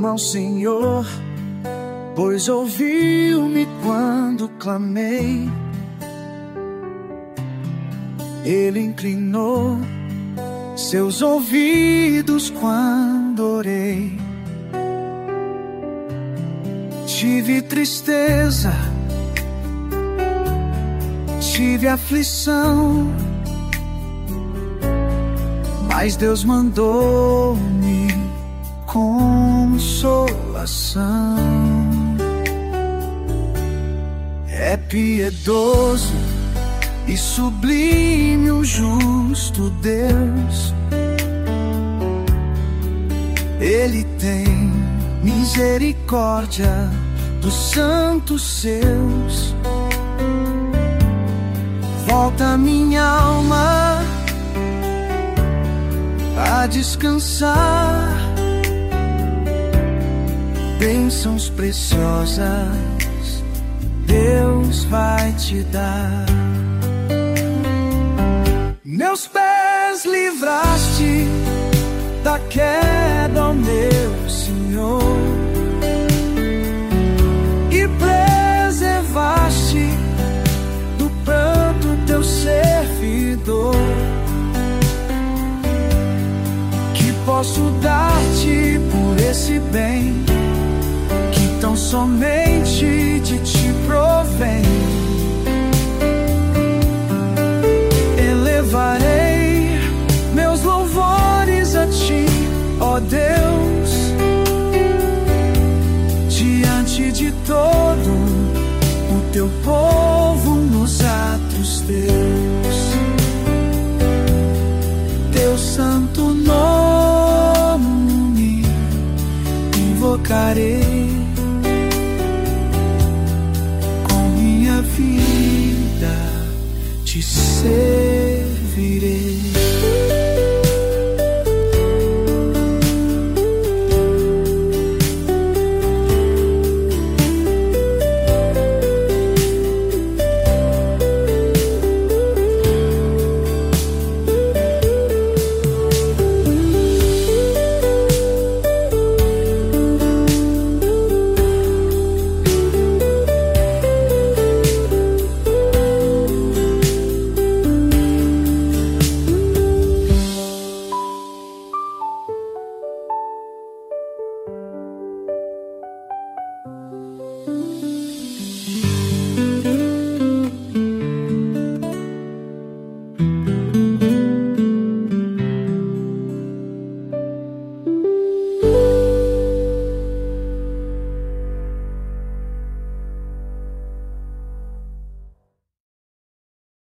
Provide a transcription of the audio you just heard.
ao Senhor, pois ouviu-me quando clamei. Ele inclinou seus ouvidos quando orei. Tive tristeza, tive aflição, mas Deus mandou-me consolação. É piedoso e sublime o justo Deus. Ele tem misericórdia dos santos seus. Volta minha alma a descansar. Bênçãos preciosas Deus vai te dar. Meus pés livraste da queda, ó meu Senhor, e preservaste do pranto teu servidor. Que posso dar-te por esse bem que tão somente de ti provém? Elevarei meus louvores a ti, ó Deus, diante de todo o teu povo nos atos teus. Teu santo nome invocarei.